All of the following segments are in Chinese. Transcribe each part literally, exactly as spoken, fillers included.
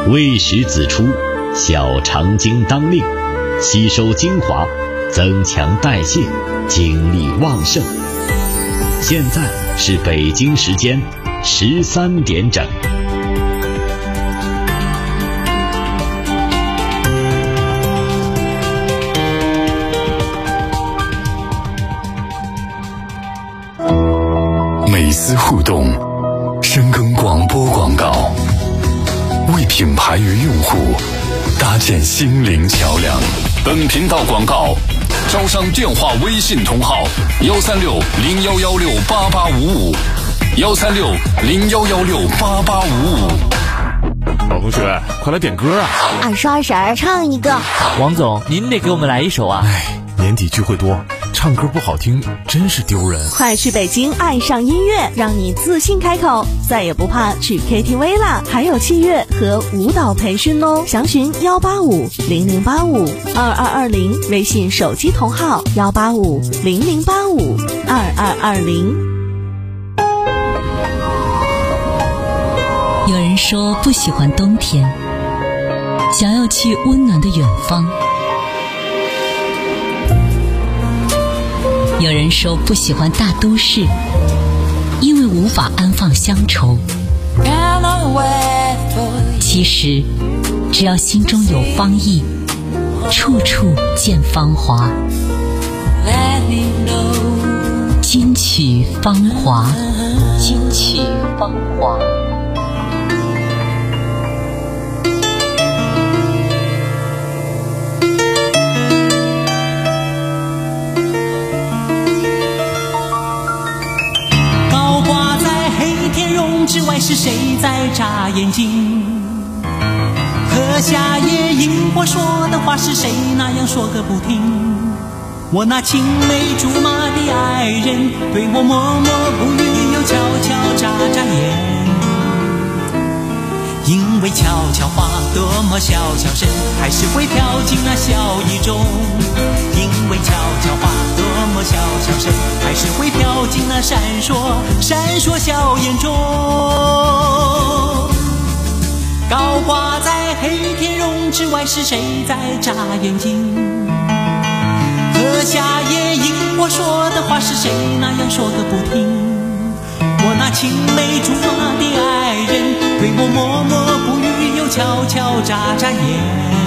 未时子出，小肠经当令，吸收精华，增强代谢，精力旺盛。现在是北京时间十三点整。 美思互动，深耕广播广告，为品牌与用户搭建心灵桥梁。本频道广告招商电话微信同号幺三六零幺幺六八八五五幺三六零幺幺六八八五五。 老同学，快来点歌啊！ 二十二婶唱一个。 王总，您得给我们来一首啊！ 哎，年底聚会多，唱歌不好听真是丢人。 快去北京爱上音乐，让你自信开口，再也不怕去 K T V 啦！还有器乐和舞蹈培训哦，详询幺八五零零八五二二二零，微信手机同号幺八五零零八五二二二零。 有人说不喜欢冬天，想要去温暖的远方。有人说不喜欢大都市，因为无法安放乡愁。其实只要心中有芳意，处处见芳华。金曲芳华，金曲芳华。 之外是谁在眨眼睛？和夏夜萤火说的话是谁那样说个不停？我那青梅竹马的爱人对我默默不语，又悄悄眨眨眼。因为悄悄话多么小小声，还是会飘进那笑意中。因为悄悄话多么小小声，还是会飘进那闪烁闪烁笑颜中。高挂在黑天绒之外是谁在眨眼睛？和夏夜萤火说的话是谁那样说个不停？我那青梅竹马的爱人对我默默不语，又悄悄眨眨眼。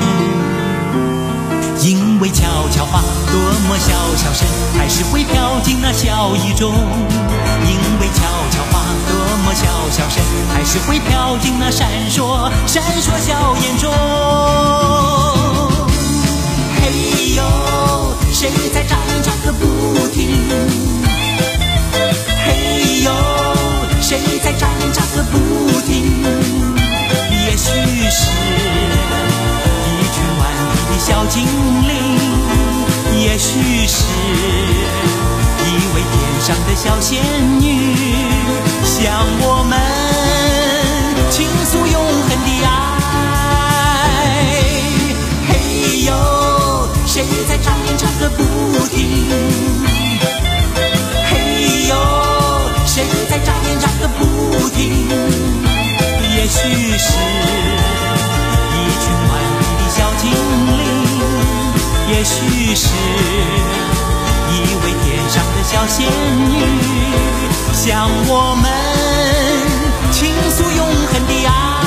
因为悄悄话多么小小声，还是会飘进那笑意中。因为悄悄话多么小小声，还是会飘进那闪烁闪烁笑颜中。嘿呦，谁在眨眼眨个不停？嘿呦，谁在眨眼眨个不停？也许是一群顽皮的小精灵，也许是一位天上的小仙女，向我们倾诉永恒的爱。嘿呦，谁在眨眼眨个不停？嘿呦，谁在眨眼眨个不停？也许是一群顽皮的小精灵，也许是一位天上的小仙女，向我们倾诉永恒的爱。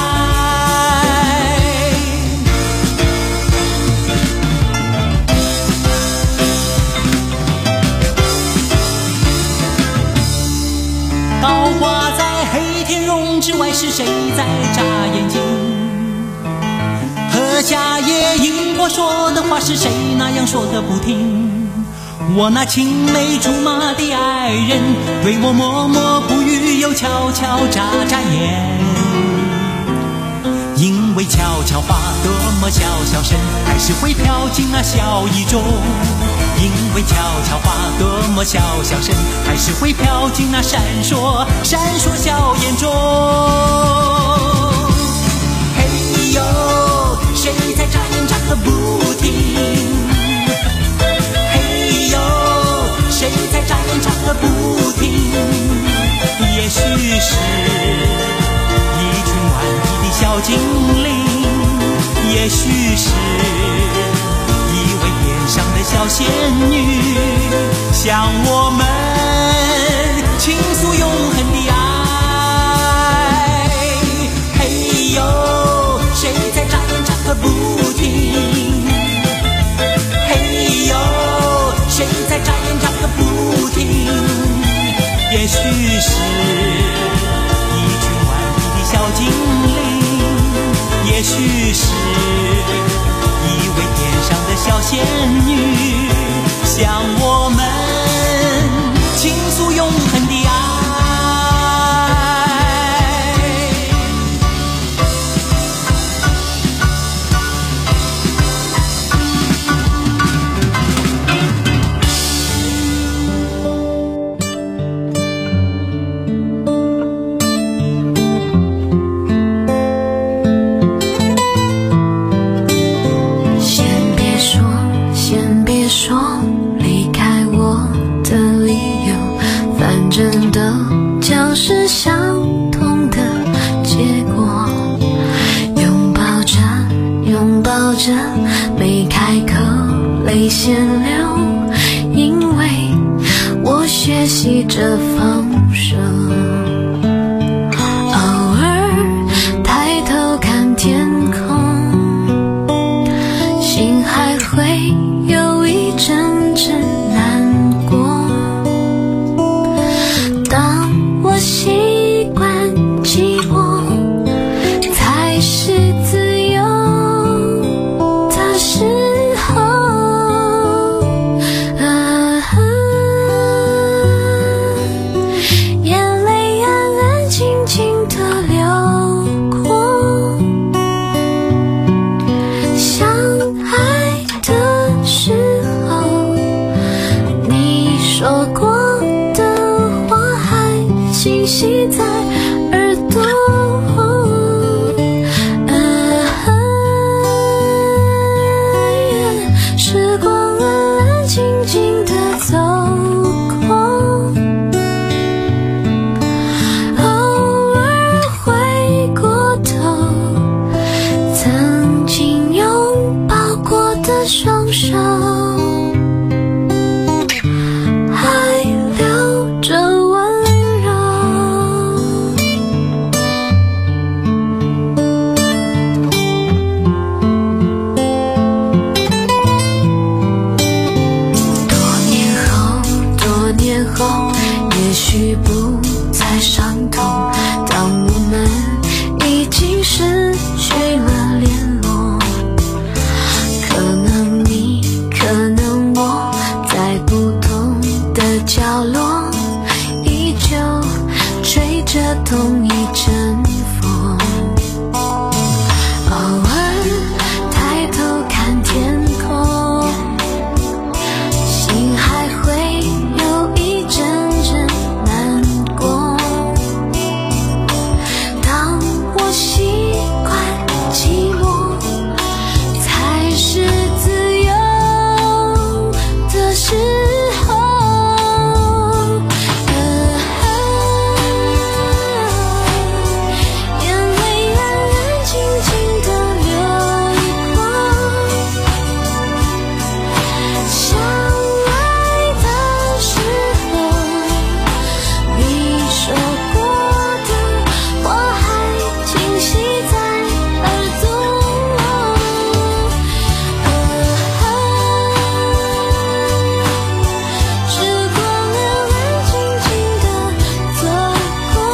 高挂在黑天绒之外是谁在眨眼睛？和夏夜萤火说的话是谁那样说个不停？我那青梅竹马的爱人对我默默不语，又悄悄眨眨眼。因为悄悄话多么小小声，还是会飘进那笑意中。因为悄悄话多么小小声，还是会飘进那闪烁闪烁笑颜中。嘿呦，谁在眨眼眨个不停？嘿呦，谁在眨眼眨个不停？也许是一群顽皮的小精灵， 是一群顽皮的小精灵，也许是一位天上的小仙女，向我们倾诉永恒的爱。 是相同的结果，拥抱着拥抱着，没开口泪先流，因为我学习着放手。偶尔抬头看天空，心还会有一阵阵难过。当我习惯寂寞，才是自由的时候。啊，眼泪安安静静地流过。相爱的时候，你说过清晰在耳朵，啊，时光安安静静地走过，偶尔回过头，曾经拥抱过的双手，还留着温也许不再伤痛，当我们已经失去了联络，可能你可能我在不同的角落，依旧吹着同一阵风。偶尔抬头看天空，心还会有一阵阵难过。当我习惯寂寞，才是自由的时候。眼泪安安静静地流过。相爱的时候，你说过的话还清晰在耳朵。时光安安静静地走过，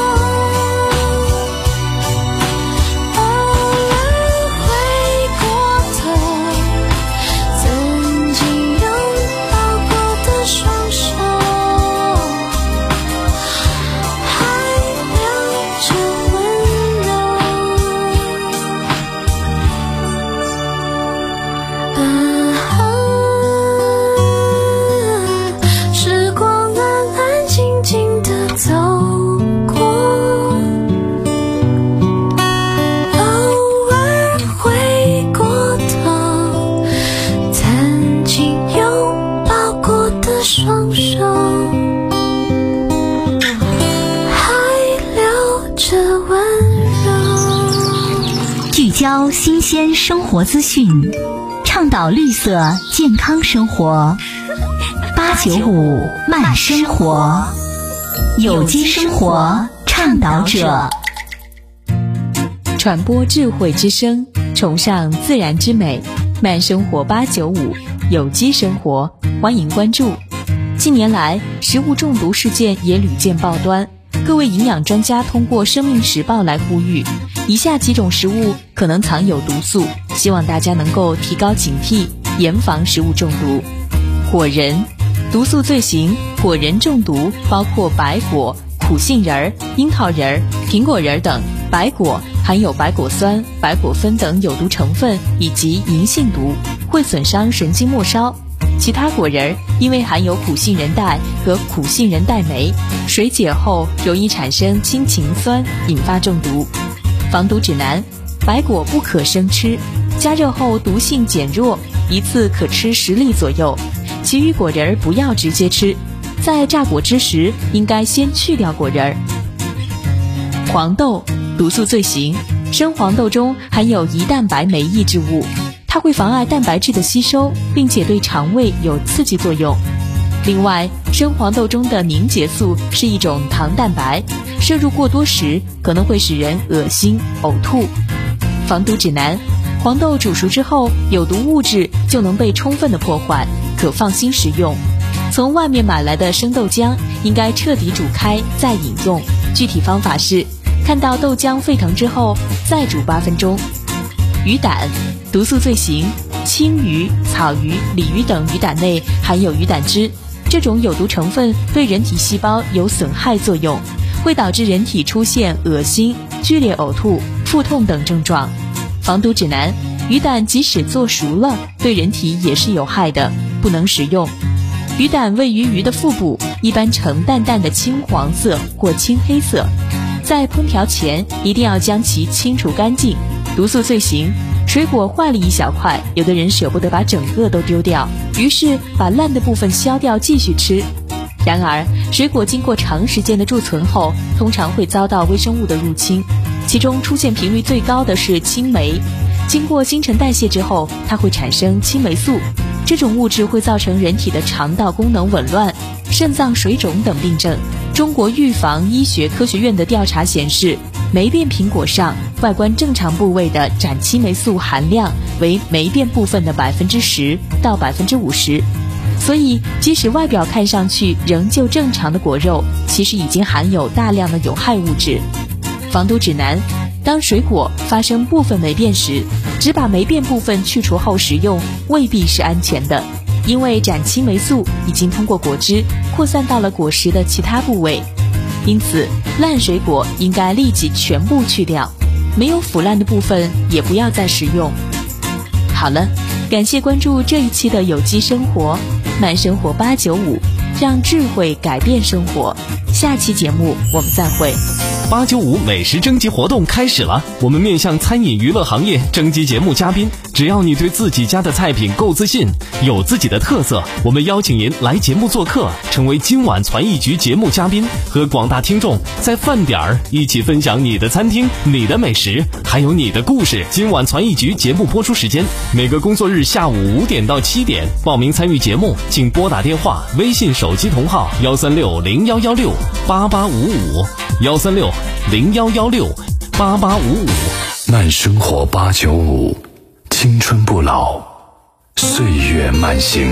偶尔回过头，曾经拥抱过的双手，还留着温柔。啊，时光安安静静地走过，偶尔回过头，曾经拥抱过的双手，还留着温柔。 聚焦新鲜生活资讯，倡导绿色健康生活。八九五慢生活，有机生活倡导者。 传播智慧之声，崇尚自然之美，慢生活八九五，有机生活，欢迎关注。近年来，食物中毒事件也屡见报端， 各位营养专家通过《生命时报》来呼吁，以下几种食物可能藏有毒素，希望大家能够提高警惕，严防食物中毒。果仁，毒素罪行，果仁中毒包括白果、苦杏仁、樱桃仁、苹果仁等。白果含有白果酸、白果酚等有毒成分以及银杏毒，会损伤神经末梢。其他果仁因为含有苦杏仁带和苦杏仁带酶，水解后容易产生氢氰酸，引发中毒。防毒指南：白果不可生吃，加热后毒性减弱，一次可吃十粒左右。其余果仁不要直接吃，在榨果汁时应该先去掉果仁。黄豆，毒素罪行，生黄豆中含有胰蛋白酶抑制物，它会妨碍蛋白质的吸收，并且对肠胃有刺激作用。另外，生黄豆中的凝结素是一种糖蛋白，摄入过多时可能会使人恶心、呕吐。防毒指南：黄豆煮熟之后，有毒物质就能被充分的破坏，可放心食用。从外面买来的生豆浆应该彻底煮开再饮用，具体方法是看到豆浆沸腾之后再煮八分钟。鱼胆，毒素罪行，青鱼、草鱼、鲤鱼等鱼胆内含有鱼胆汁，这种有毒成分对人体细胞有损害作用，会导致人体出现恶心、剧烈呕吐、腹痛等症状。防毒指南：鱼胆即使做熟了，对人体也是有害的，不能食用。鱼胆位于鱼的腹部，一般呈淡淡的青黄色或青黑色，在烹调前一定要将其清除干净。毒素罪行：水果坏了一小块，有的人舍不得把整个都丢掉，于是把烂的部分削掉继续吃。然而，水果经过长时间的贮存后，通常会遭到微生物的入侵，其中出现频率最高的是青霉。经过新陈代谢之后，它会产生青霉素，这种物质会造成人体的肠道功能紊乱、肾脏水肿等病症。中国预防医学科学院的调查显示，霉变苹果上外观正常部位的展青霉素含量为霉变部分的百分之十到百分之五十，所以即使外表看上去仍旧正常的果肉，其实已经含有大量的有害物质。防毒指南：当水果发生部分霉变时，只把霉变部分去除后食用未必是安全的，因为展青霉素已经通过果汁扩散到了果实的其他部位，因此烂水果应该立即全部去掉，没有腐烂的部分也不要再食用。好了，感谢关注这一期的有机生活慢生活八九五，让智慧改变生活。下期节目我们再会。 八九五美食征集活动开始了，我们面向餐饮娱乐行业征集节目嘉宾，只要你对自己家的菜品够自信，有自己的特色，我们邀请您来节目做客，成为今晚传艺局节目嘉宾，和广大听众在饭点儿一起分享你的餐厅、你的美食，还有你的故事。今晚传艺局节目播出时间每个工作日下午五点到七点，报名参与节目请拨打电话、微信手机同号幺三六零幺幺六八八五五幺三六零幺幺六八八五五。 慢生活八九五，青春不老，岁月慢行。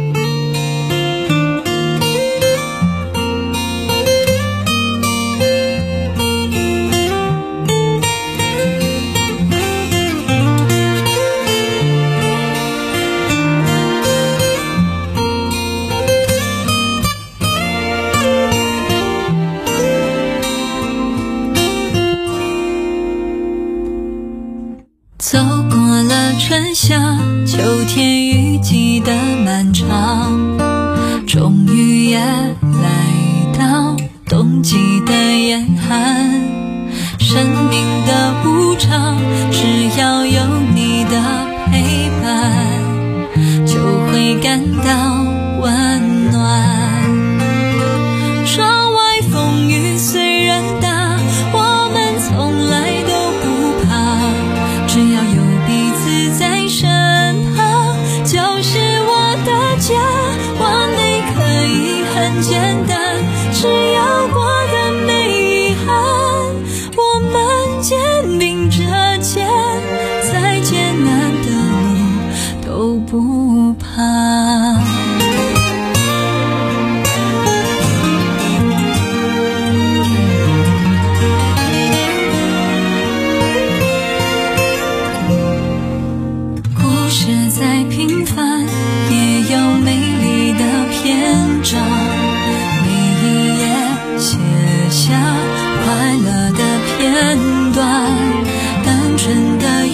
走过了春夏秋天雨季的漫长，终于也来到冬季的严寒。生命的无常，只要有你的陪伴，就会感到温暖。窗外风雨虽然大，我们从来都不怕，只要有彼此在身旁，就是我的家。往内可以很简单，只要过得没遗憾，我们肩并着肩，再艰难的路都不怕。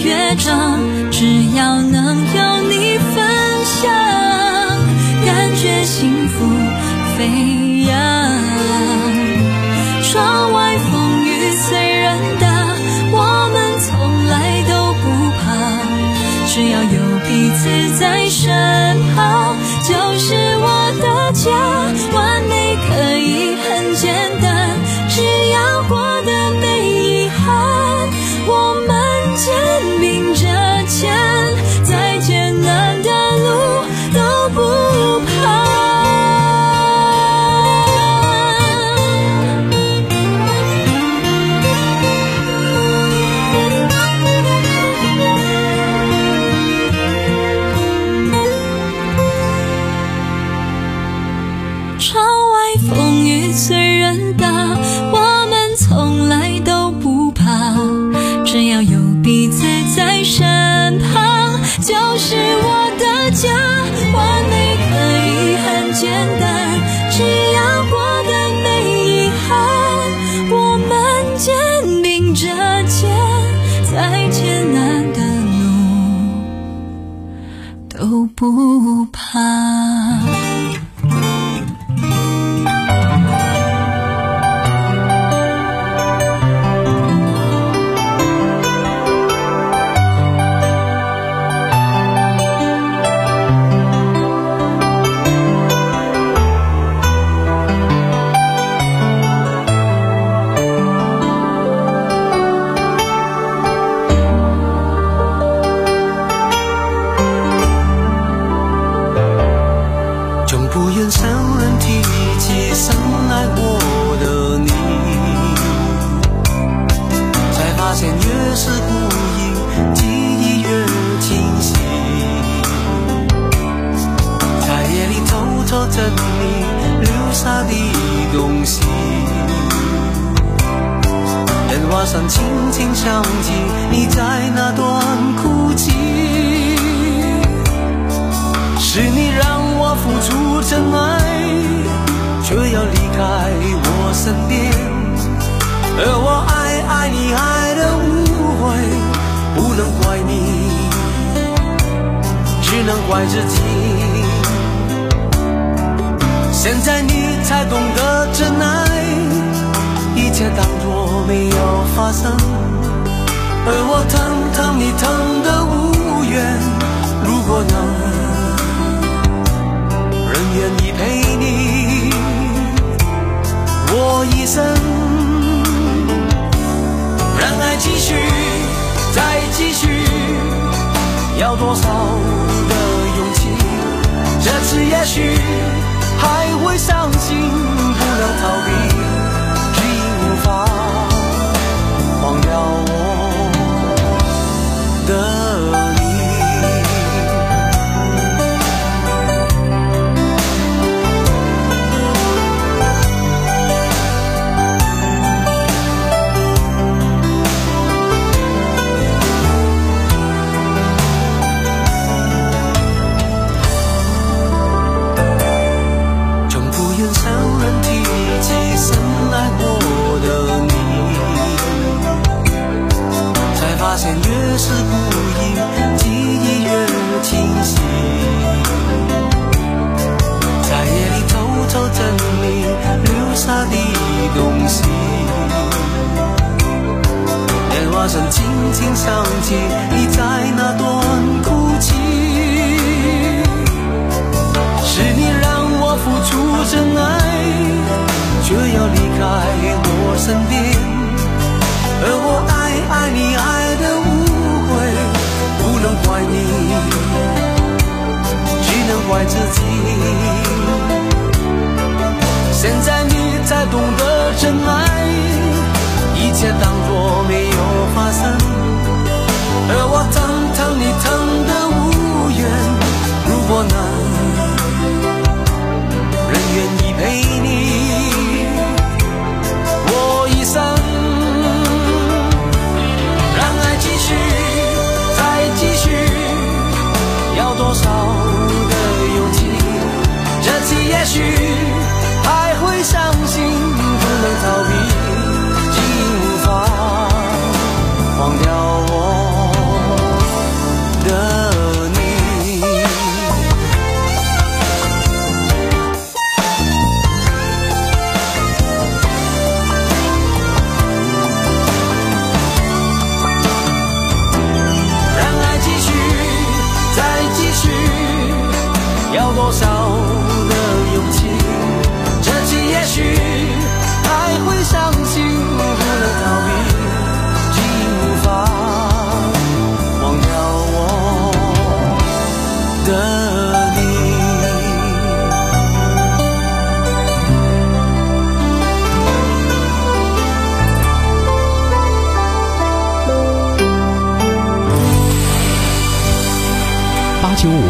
越长，只要能有你分享，感觉幸福飞扬。窗外风雨虽然大，我们从来都不怕，只要有彼此在身旁，就是我的家。完美可以很简单，只要过得没遗憾，我们肩并着肩，再艰难的路都不怕。窗外风雨虽然大，我们从来都不怕，只要有彼此在身旁，就是我的家。完美可以很简单，只要过得没遗憾，我们肩并着肩，再艰难的路都不怕。 花上轻轻想起你在那段哭泣，是你让我付出真爱，却要离开我身边，而我爱爱你爱的误会，不能怪你，只能怪自己。现在你才懂得真爱，一切当作没有发生，而我疼疼你疼得无缘。如果能人愿意陪你，我一生让爱继续再继续，要多少的勇气，这次也许还会伤心，不能逃避，无法忘掉我的你。总不愿伤人提起深爱过发现越是孤影，记忆越清晰，在夜里偷偷整理留下的东西，电话声轻轻响起，你在那段哭泣，是你让我付出真爱，却要离开我身边，而我爱爱你爱的误会，不能怪你，只能怪自己。现在你才懂得真爱，一切当作没有发生，而我疼疼你疼得无缘。如果能人愿意陪你，我一生要多少的勇气，这次也许还会伤心，不能逃避，竟无法忘掉我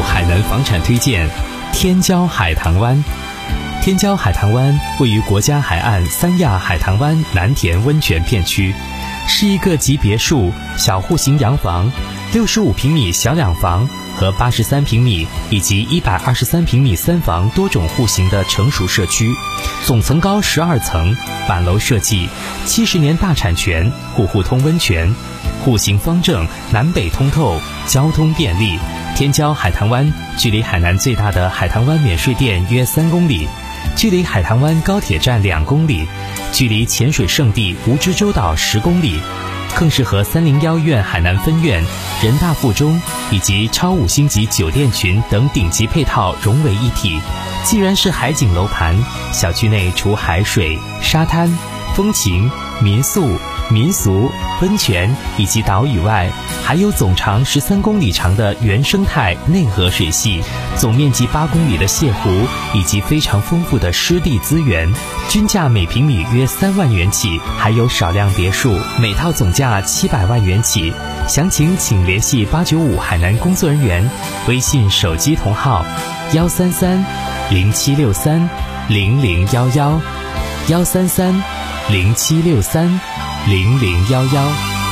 海南房产推荐：天骄海棠湾。天骄海棠湾位于国家海岸三亚海棠湾南田温泉片区，是一个集别墅、小户型洋房、六十五平米小两房和八十三平米以及一百二十三平米三房多种户型的成熟社区，总层高十二层，板楼设计，七十年大产权，户户通温泉，户型方正，南北通透，交通便利。天骄海棠湾距离海南最大的海棠湾免税店约三公里，距离海棠湾高铁站两公里，距离潜水圣地蜈支洲岛十公里，更是和三零幺医院海南分院、人大附中以及超五星级酒店群等顶级配套融为一体。既然是海景楼盘，小区内除海水、沙滩、风情、民宿、民俗、温泉以及岛屿外，还有总长十三公里长的原生态内河水系，总面积八公里的泻湖，以及非常丰富的湿地资源，均价每平米约三万元起，还有少量别墅，每套总价七百万元起。详情请联系八九五海南工作人员，微信手机同号幺三三零七六三零零幺幺幺三三零七六三零零幺幺。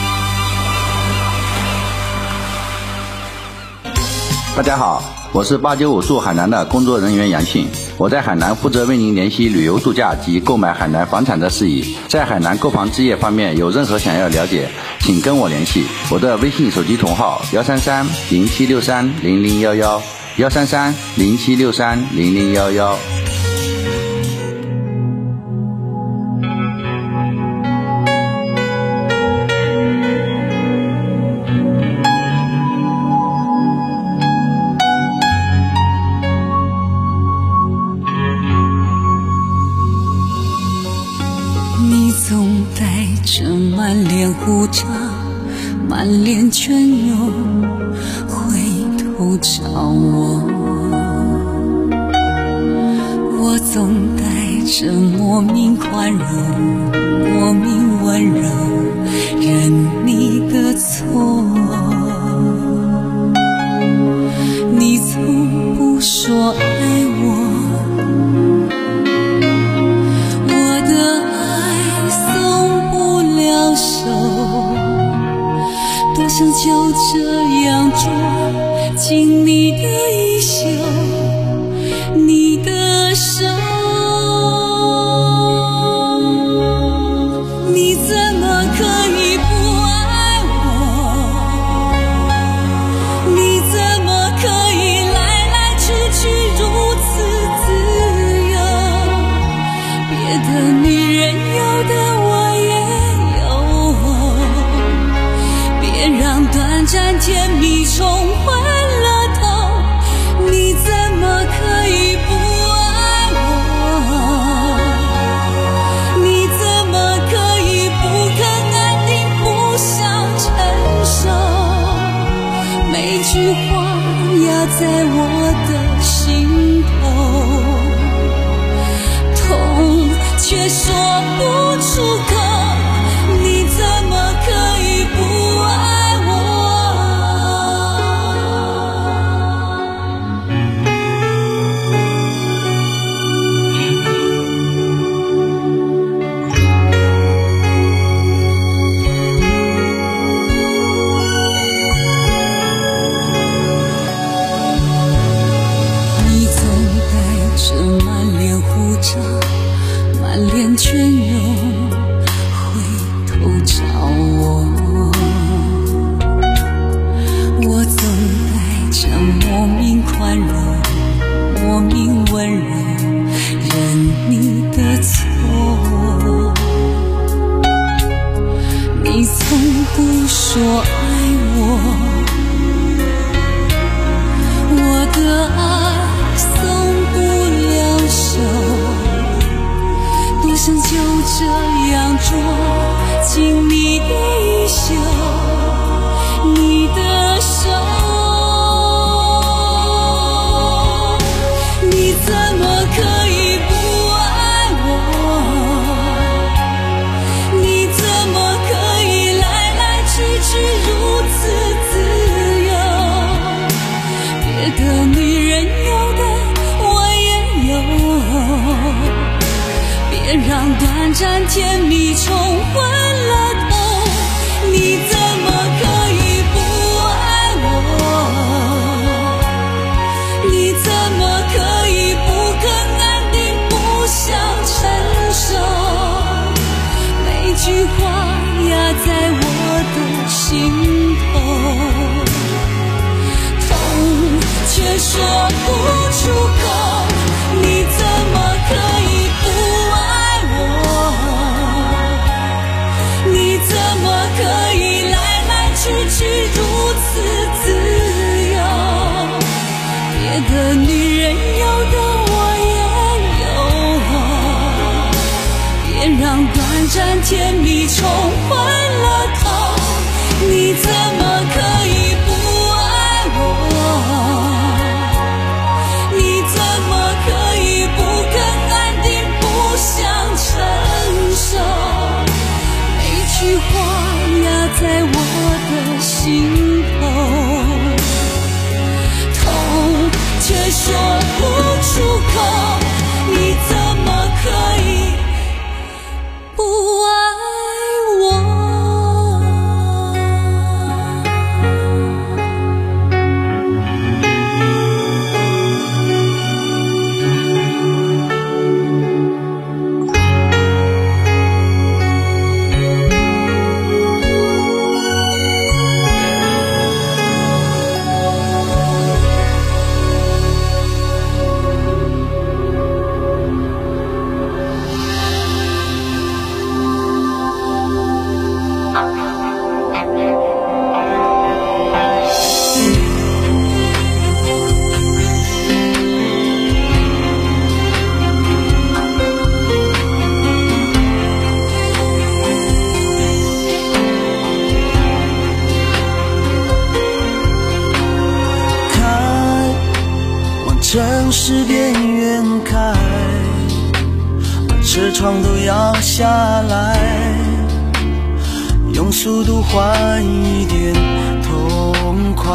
大家好，我是八九五驻海南的工作人员杨庆，我在海南负责为您联系旅游度假及购买海南房产的事宜。在海南购房置业方面有任何想要了解，请跟我联系，我的微信手机同号幺三三零七六三零零幺幺幺三三零七六三零零幺幺。 满脸胡渣，满脸倦容，回头找我。我总带着莫名宽容，莫名温柔，认你的错。你从不说爱我，多想就这样抓紧你的衣袖，你的手，你怎么可以不爱我？你怎么可以来来去去如此自由？别的女人有的我也有，让短暂甜蜜冲昏了头，你怎么可以不爱我？你怎么可以不肯安定，不想承受？每句话压在我的心头，痛却说不出口，你怎么可以不爱？满脸倦容，回头找我。我总带着莫名宽容，莫名温柔，认你的错。你从不说爱我，我的爱松不了手。多想就这样抓紧你的衣袖，你的手，你怎么可以不爱我？你怎么可以来来去去如此自由？别的战甜蜜冲昏了头，你怎么可以不爱我？你怎么可以不肯安定，不想承受？每句话压在我的心头，痛却说不出口。你怎么可以不爱我？你怎么可以来来去去如此自由？别的女人有的我也有，别让短暂甜蜜冲昏了头。你怎么可以不爱我？你怎么可以不肯安定，不想承受？每句话压在我的心头，痛却说不出口。你怎么可以不爱我？ 城市边缘开，把车窗都摇下来，用速度换一点痛快。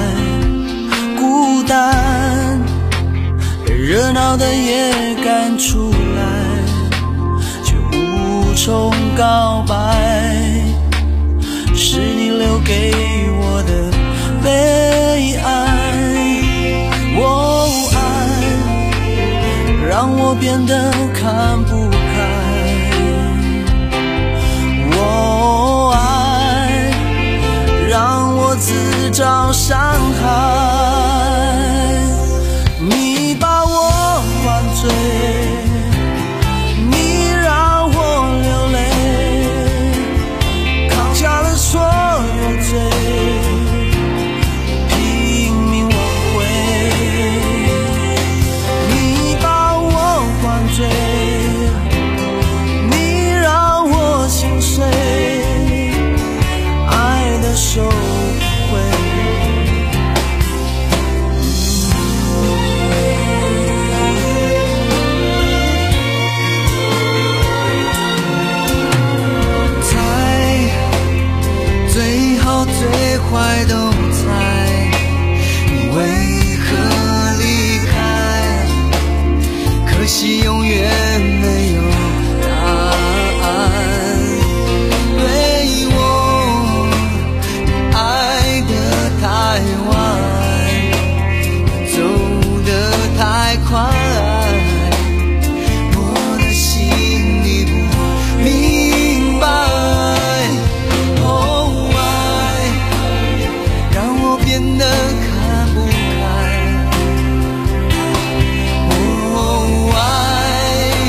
孤单被热闹的夜赶出来，却无从告白，是你留给我的悲哀。我爱让我变得看不开，我爱让我自找伤害。你把我灌醉，你让我流泪，扛下了所有罪，你让我心碎，爱的收回。猜最好最坏都猜，你为何离开？可惜永远没有答案。对我爱得太晚，走得太快，我的心里不明白。哦，爱让我变得看不开。哦，爱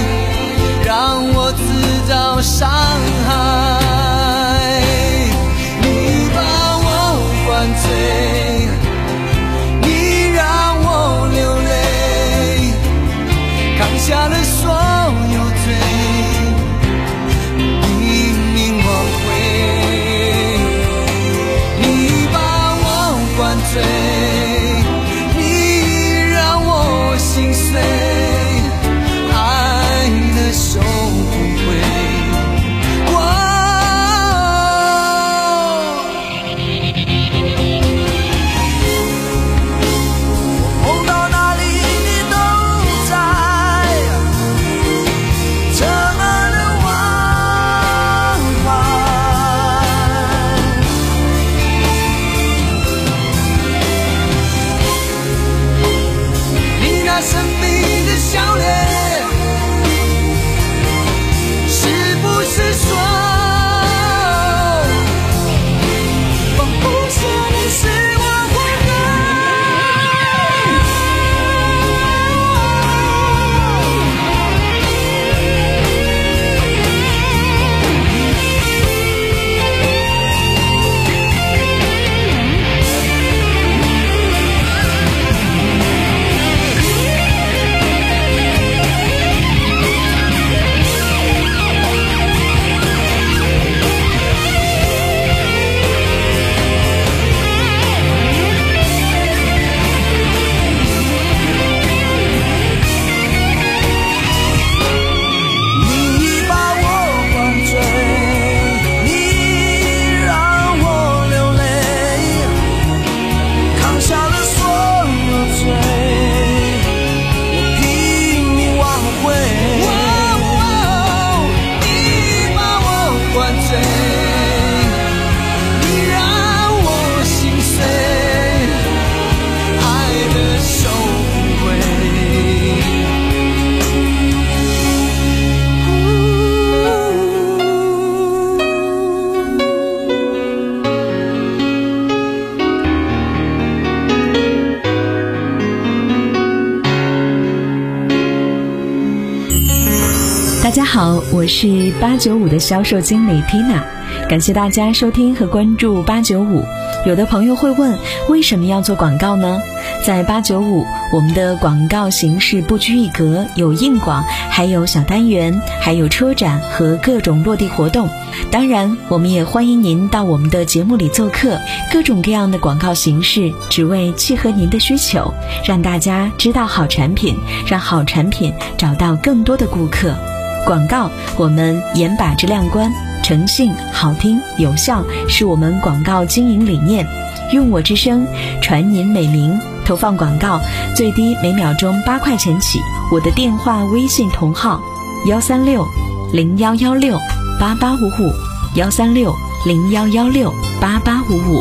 好，我是八九五的销售经理 Tina， 感谢大家收听和关注八九五。有的朋友会问，为什么要做广告呢？在八九五，我们的广告形式不拘一格，有硬广，还有小单元，还有车展和各种落地活动。当然，我们也欢迎您到我们的节目里做客，各种各样的广告形式，只为契合您的需求，让大家知道好产品，让好产品找到更多的顾客。广告，我们严把质量关，诚信、好听、有效是我们广告经营理念。用我之声，传您美名。投放广告最低每秒钟八块钱起。我的电话、微信同号：幺三六零幺幺六八八五五，幺三六零幺幺六八八五五。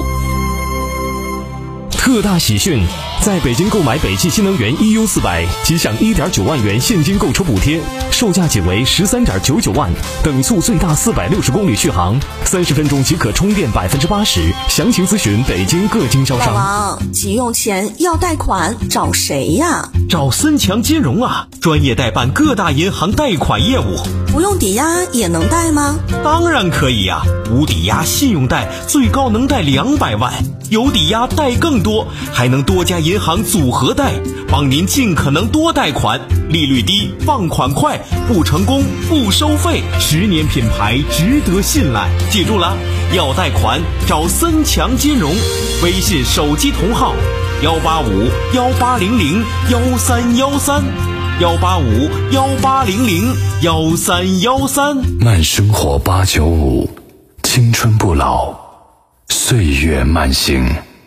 特大喜讯！在北京购买北汽新能源 E U 四百，即享 一点九万元现金购车补贴，售价仅为十三点九九万，等速最大四百六十公里续航，三十分钟即可充电百分之八十。详情咨询北京各经销商。 老王，急用钱要贷款找谁呀？ 找森强金融啊，专业代办各大银行贷款业务。 不用抵押也能贷吗？ 当然可以呀、啊，无抵押信用贷最高能贷两百万，有抵押贷更多，还能多家银行组合贷，帮您尽可能多贷款，利率低，放款快，不成功不收费，十年品牌值得信赖。记住了，要贷款找森强金融，微信手机同号幺八五幺八零零幺三幺三。幺八五幺八零零幺三幺三。 慢生活八九五，青春不老，岁月慢行。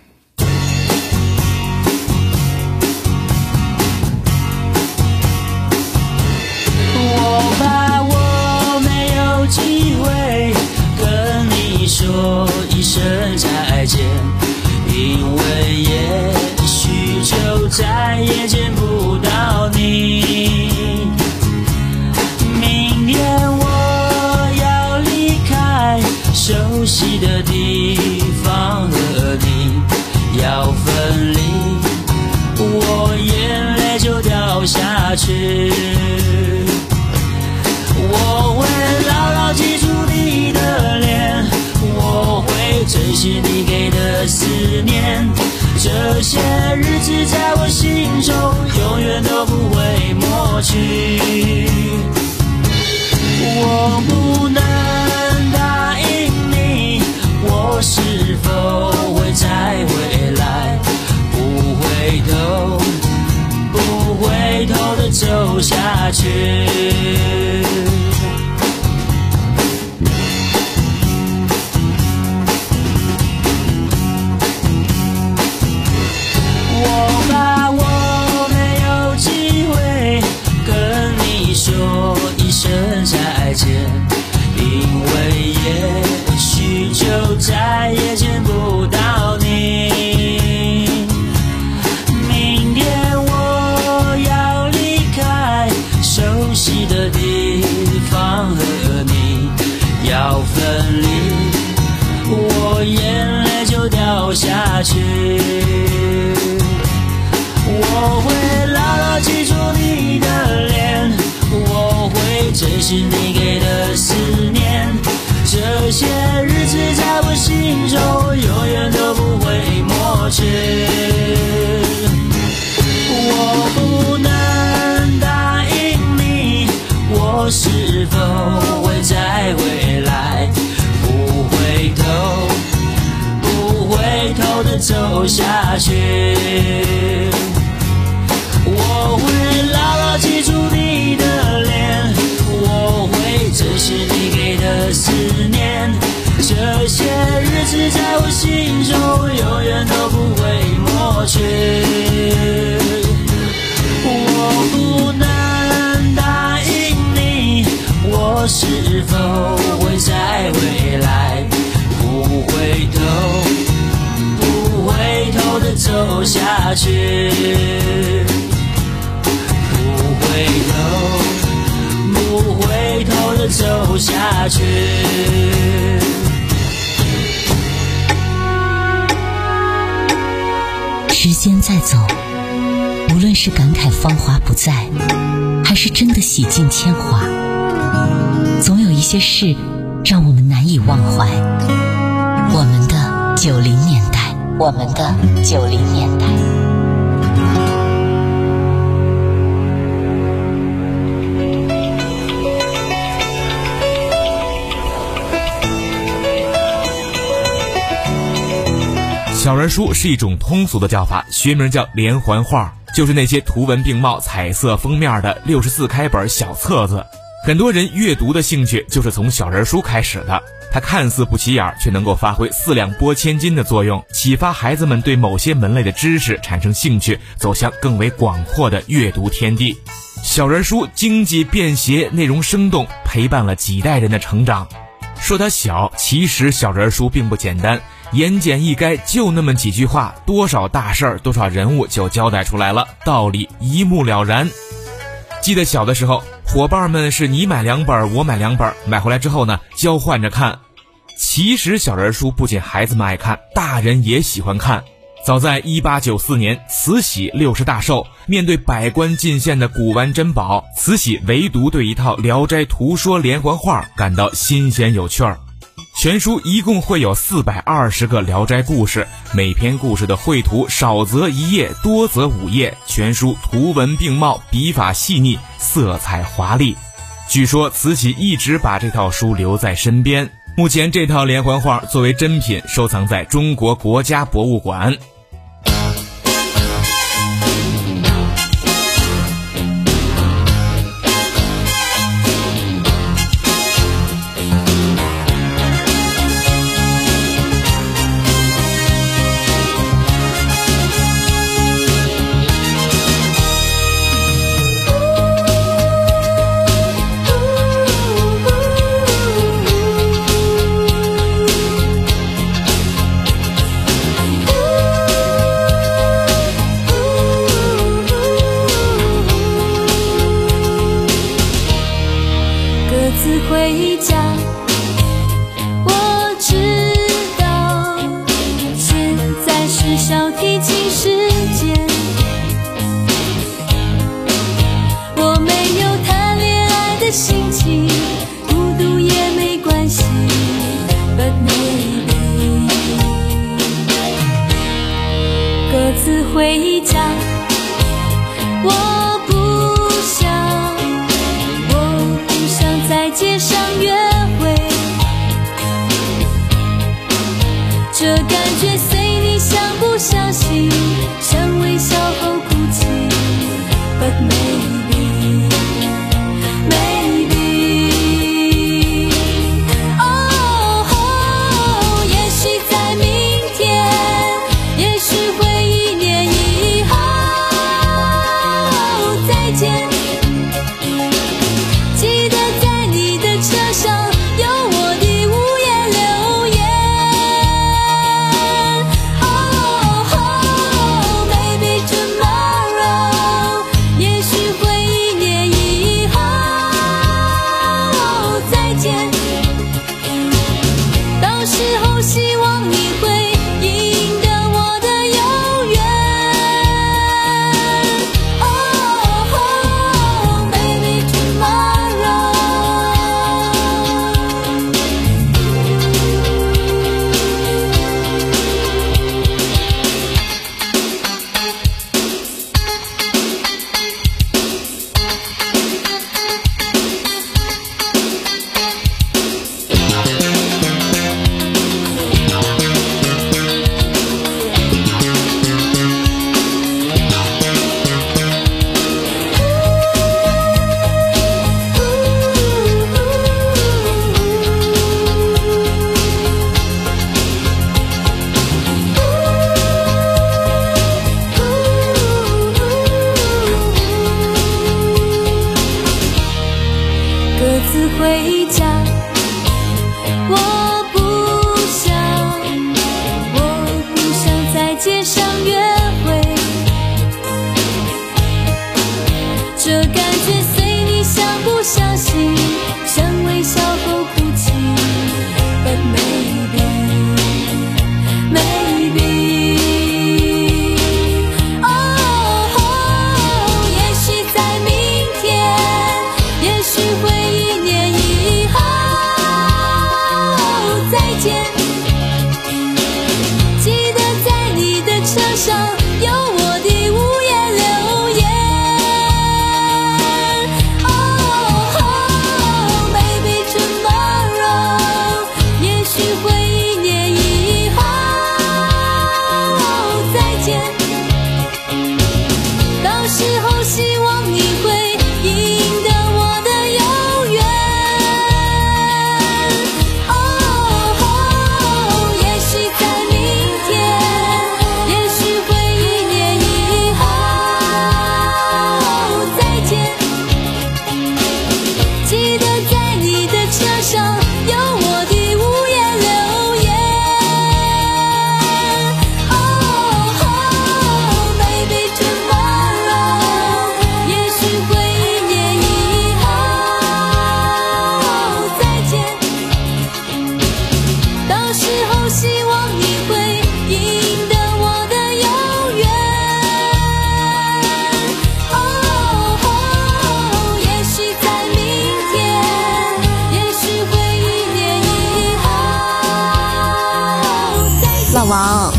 我怕我没有机会跟你说一声再见，因为也许就再也见不到你。明天我要离开熟悉的地方，和你要分离，我眼泪就掉下去。我会牢牢记住你的脸，我会珍惜你给的思念，这些日子在我心中永远都不会抹去。我不能答应你，我是否会在未来不回头不回头的走下去。我怕我没有机会跟你说一声再见，因为也许就再也见不到你。明天我要离开熟悉的地方，和你要分离，我眼泪就掉下去。我会牢牢记住你的脸，我会珍惜你给的思念，这些日子在我心中永远都不会抹去。我不能答应你，我是否会在未来不回头不回头的走下去。我会牢牢记住你的脸，我会珍惜你给的思念，这些日子在我心中永远都不会抹去。我不能答应你，我是否会在未来不回头不回头的走下去。不回头不回头的走下去。 时间在走，无论是感慨芳华不再，还是真的洗尽铅华， 总有一些事让我们难以忘怀。我们的九零年代，我们的九零年代。 小人书是一种通俗的叫法，学名叫连环画，就是那些图文并茂、彩色封面的六十四开本小册子。很多人阅读的兴趣就是从小人书开始的，它看似不起眼，却能够发挥四两拨千斤的作用，启发孩子们对某些门类的知识产生兴趣，走向更为广阔的阅读天地。小人书经济便携，内容生动，陪伴了几代人的成长。说它小，其实小人书并不简单，言简意赅，就那么几句话，多少大事儿，多少人物就交代出来了，道理一目了然。记得小的时候，伙伴们是你买两本我买两本，买回来之后呢，交换着看。其实小人书不仅孩子们爱看，大人也喜欢看。早在一八九四年，慈禧六十大寿，面对百官进献的古玩珍宝，慈禧唯独对一套《聊斋图说》连环画感到新鲜有趣儿。全书一共会有四百二十个聊斋故事，每篇故事的绘图少则一页，多则五页，全书图文并茂，笔法细腻，色彩华丽。据说慈禧一直把这套书留在身边，目前这套连环画作为珍品收藏在中国国家博物馆。 回家，我知道现在是小提琴时间，我没有谈恋爱的心情，孤独也没关系 But maybe 各自回家，我不想我不想在街上约会，这感觉随你相不相信，像微笑后哭泣 But maybe maybe 哦、oh, 也许在明天，也许会一年以后再见，记得在你的车上有我的无言留言。Oh, oh, maybe tomorrow 也许会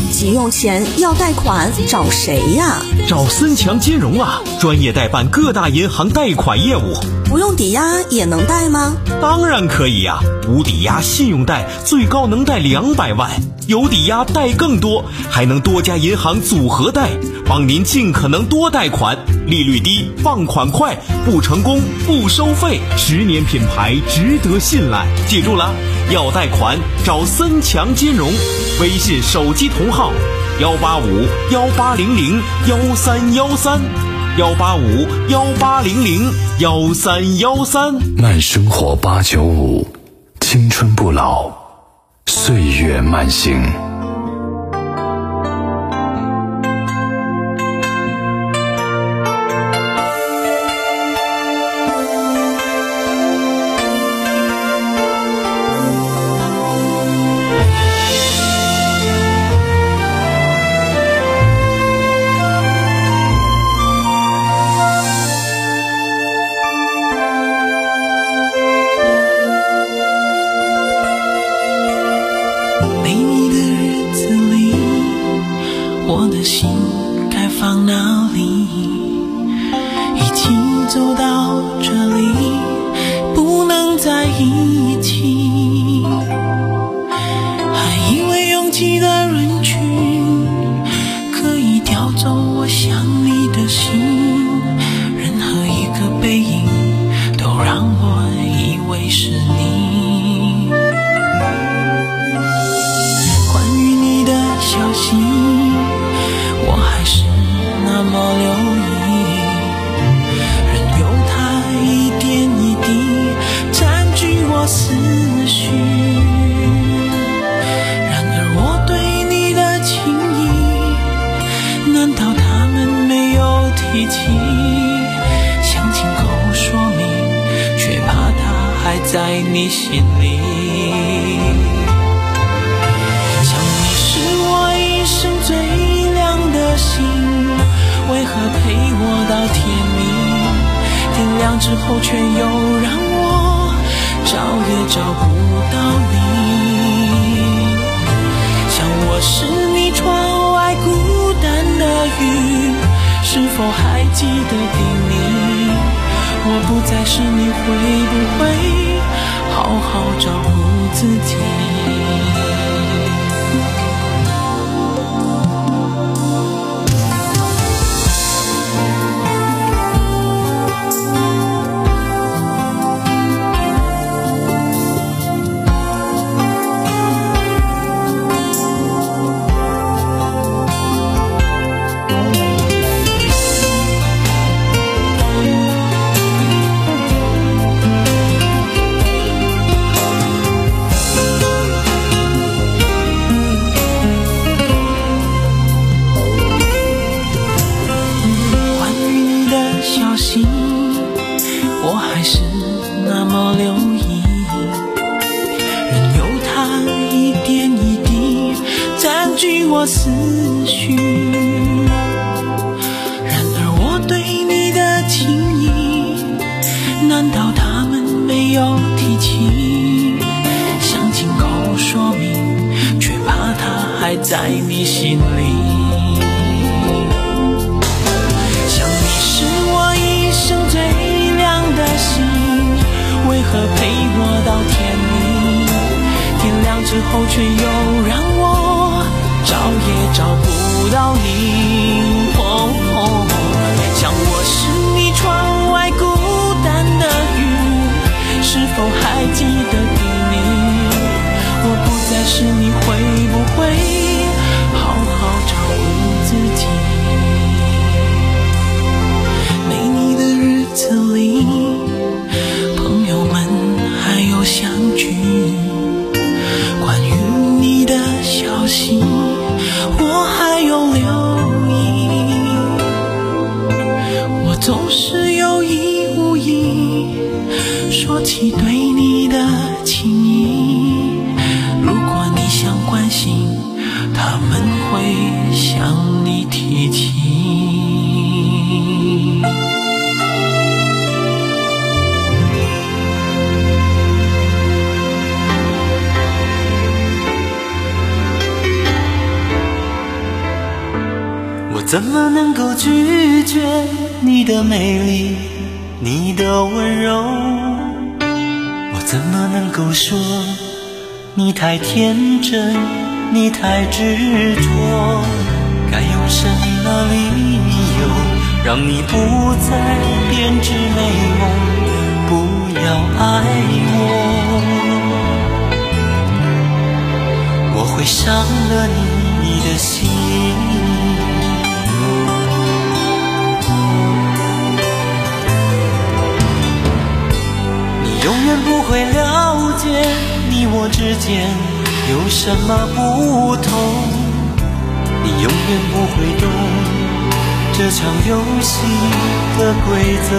急用钱要贷款找谁呀？ 找森强金融啊，专业代办各大银行贷款业务。 不用抵押也能贷吗？ 当然可以呀、啊，无抵押信用贷最高能贷两百万，有抵押贷更多，还能多家银行组合贷，帮您尽可能多贷款，利率低，放款快，不成功不收费，十年品牌值得信赖。记住了，要贷款找森强金融，微信手机同号幺八五幺八零零幺三幺三。幺八五幺八零零幺三幺三， 慢生活八九五，青春不老，岁月慢行。 我的心该放哪里？一起走到这里，不能在一起。还以为拥挤的人群可以调走我想你的心，任何一个背影都让我以为是你。关于你的消息，我还是那么留意，任由它一点一滴占据我思绪。然而我对你的情意，难道他们没有提起？想亲口说明，却怕它还在你心里。想你是我一生最心，为何陪我到天明？天亮之后却又让我找也找不到你。像我是你窗外孤单的云，是否还记得叮咛？我不再是你，会不会好好照顾自己？我还是那么留意，任由它一点一滴占据我思绪。然而我对你的情意，难道他们没有提起？想亲口说明，却怕它还在你心里。为何陪我到天明？天亮之后却又让我找也找不到你。哦哦，像我是你窗外孤单的云，是否还记得叮咛？我不再是你，会不会好好照顾自己？没你的日子里，朋友们还有相聚，关于你的消息我还有留意。我总是有意无意说起对你的情意，如果你想关心，他们会向你提起。 我怎么能够拒绝你的美丽，你的温柔？我怎么能够说你太天真，你太执着？该用什么理由让你不再编织美梦，不要爱我？我会伤了你的心，你永远不会了解你我之间有什么不同，你永远不会懂这场游戏的规则。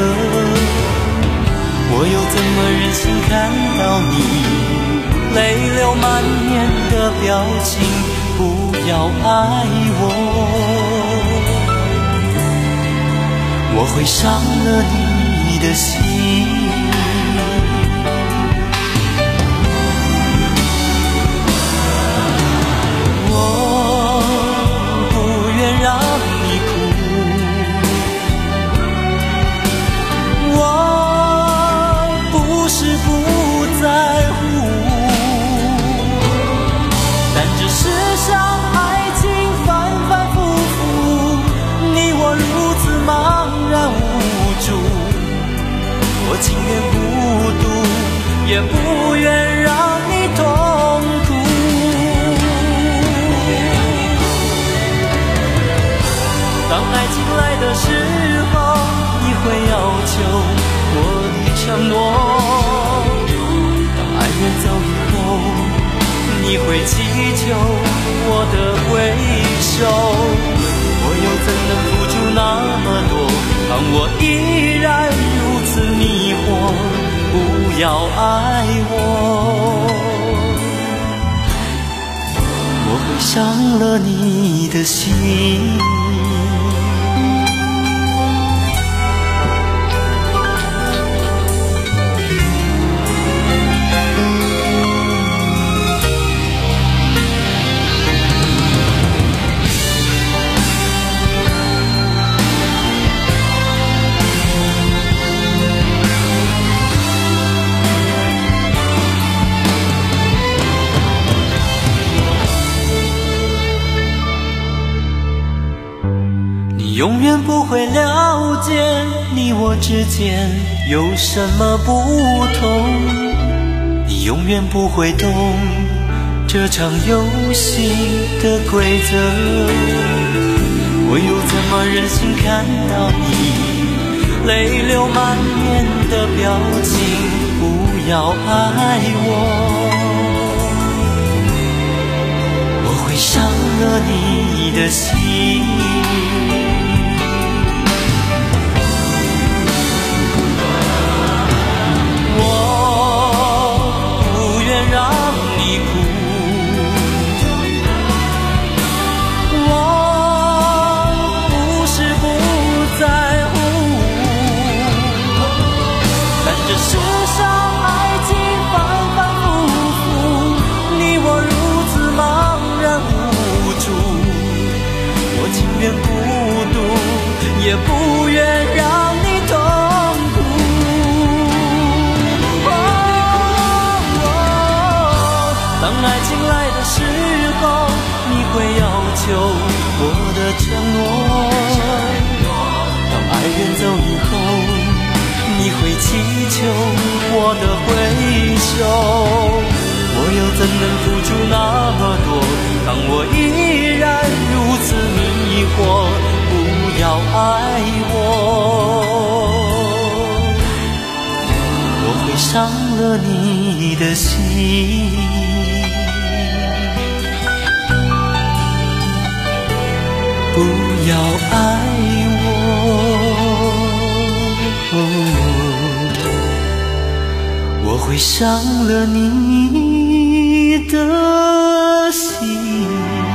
我又怎么忍心看到你泪流满面的表情？不要爱我，我会伤了你的心。让你哭，我不是不在乎，但这世上爱情反反复复，你我如此茫然无助，我情愿孤独，也不愿让你痛苦。当爱情来的时候，你会要求我的承诺；当爱人走以后，你会祈求我的回首。我又怎能付出那么多，当我依然如此迷惑？不要爱我，我会伤了你的心。永远不会了解你我之间有什么不同，你永远不会懂这场游戏的规则。我又怎么忍心看到你泪流满面的表情？不要爱我，我会伤了你的心。让你哭，我不是不在乎，但这世上爱情反反复复，你我如此茫然无助，我情愿孤独，也不愿让你痛苦。当爱情来的时候，你会要求我的承诺；当爱人走以后，你会祈求我的回首。我又怎能付出那么多，当我依然如此迷惑？不要爱我，我会伤了你的心。不要爱我，我会伤了你的心。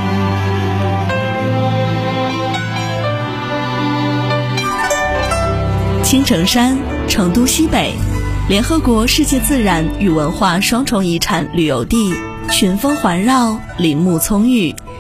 青城山，成都西北，联合国世界自然与文化双重遗产旅游地，群峰环绕，林木葱郁，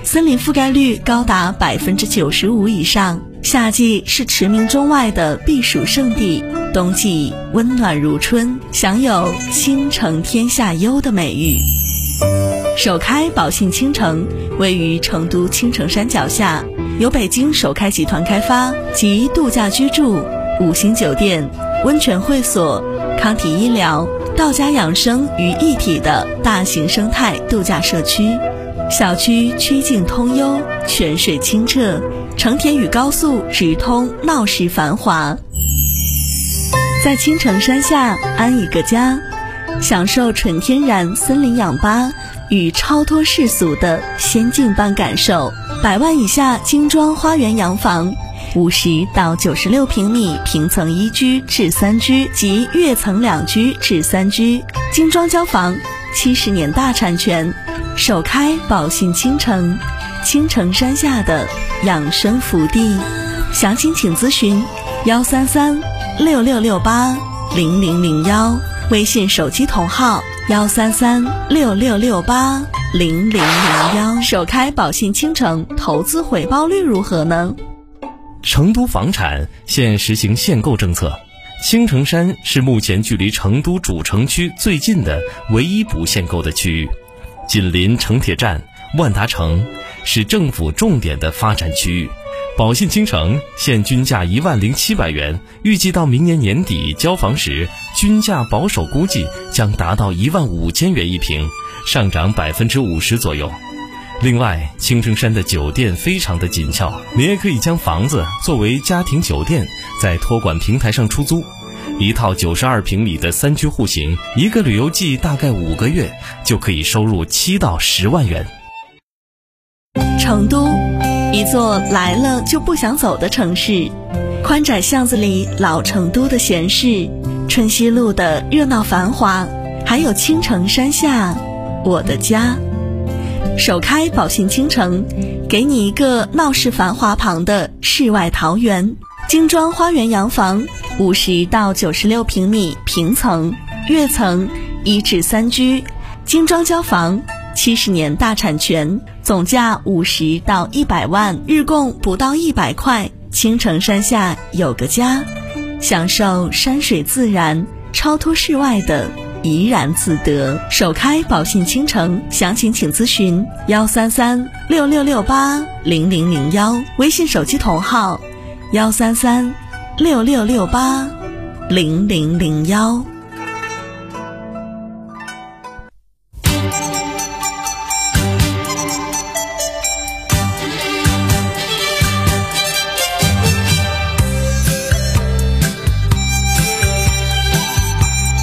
森林覆盖率高达百分之九十五以上。夏季是驰名中外的避暑胜地，冬季温暖如春，享有倾城天下优的美誉。首开宝信倾城位于成都青城山脚下，由北京首开集团开发，集度假居住、五星酒店、温泉会所、康体医疗、道家养生于一体的大型生态度假社区。小区曲径通幽，泉水清澈，成田与高速直通，闹市繁华。在青城山下安一个家，享受纯天然森林氧吧与超脱世俗的仙境般感受。百万以下精装花园洋房，五十到九十六平米平层一居至三居及跃层两居至三居，精装交房，七十年大产权。首开宝信倾城，青城山下的养生福地。详情请咨询幺三三六六六八零零零幺，微信手机同号幺三三六六六八零零零幺。首开宝信倾城，投资回报率如何呢？ 成都房产现实行限购政策，青城山是目前距离成都主城区最近的唯一不限购的区域，紧邻城铁站、万达城，是政府重点的发展区域。宝信倾城现均价一万零七百元，预计到明年年底交房时，均价保守估计将达到一万五千元一平，上涨百分之五十左右。另外，青城山的酒店非常的紧俏，你也可以将房子作为家庭酒店，在托管平台上出租。一套九十二平米的三居户型，一个旅游季大概五个月就可以收入七到十万元。 成都，一座来了就不想走的城市，宽窄巷子里老成都的闲适，春熙路的热闹繁华，还有青城山下我的家。首开宝信倾城，给你一个闹市繁华旁的世外桃源。精装花园洋房，五十到九十六平米平层、跃层一至三居，精装交房，七十年大产权，总价五十到一百万，日供不到一百块。青城山下有个家，享受山水自然，超脱世外的怡然自得。首开宝信倾城，详情请咨询幺三三六六六八零零零幺，微信手机同号幺三三六六六八零零零幺。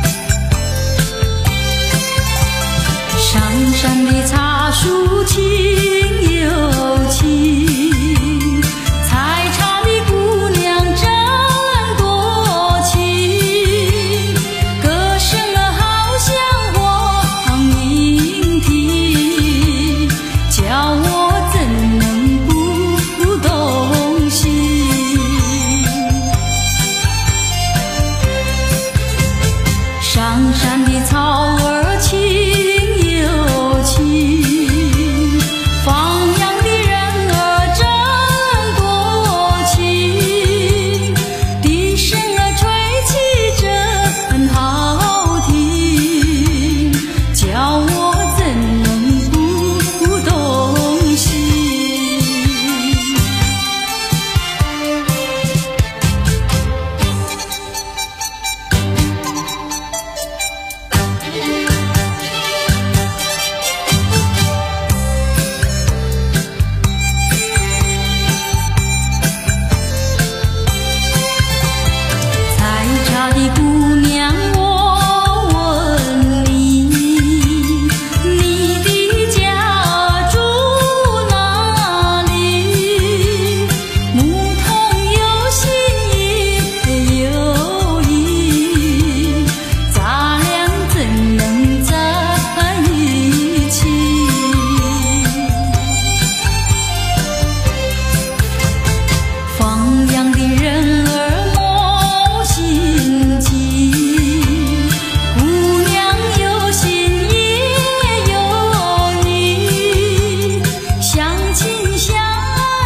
上山的茶树情